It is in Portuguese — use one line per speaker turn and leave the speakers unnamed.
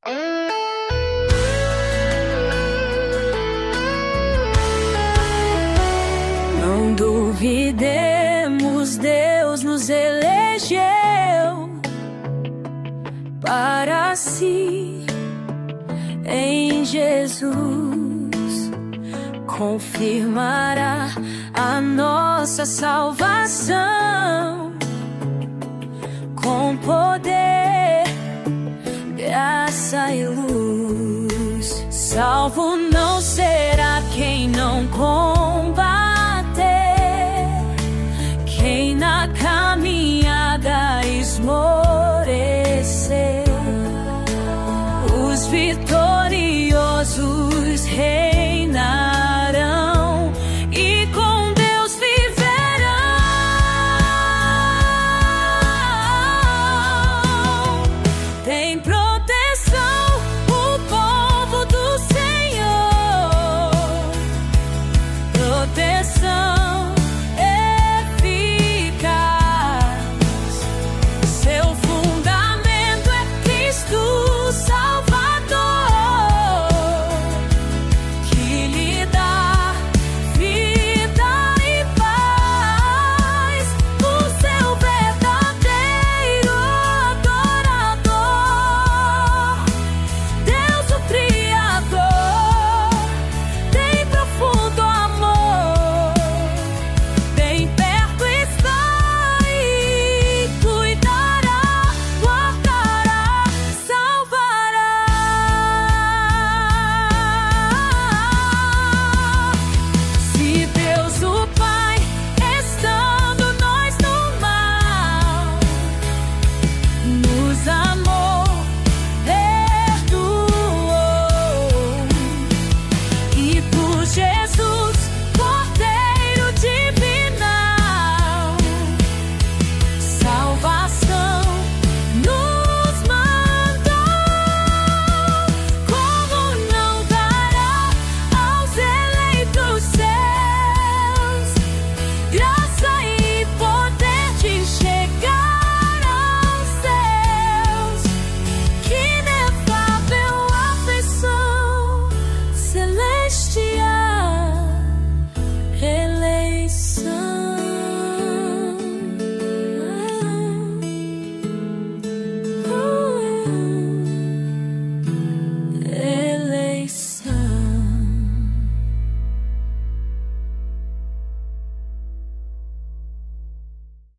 Não duvidemos, Deus nos elegeu para si em Jesus. Confirmará a nossa salvação com poder, graça e luz. Salvo não será quem não combater, quem na caminhada esmorecer. Os vitoriosos reis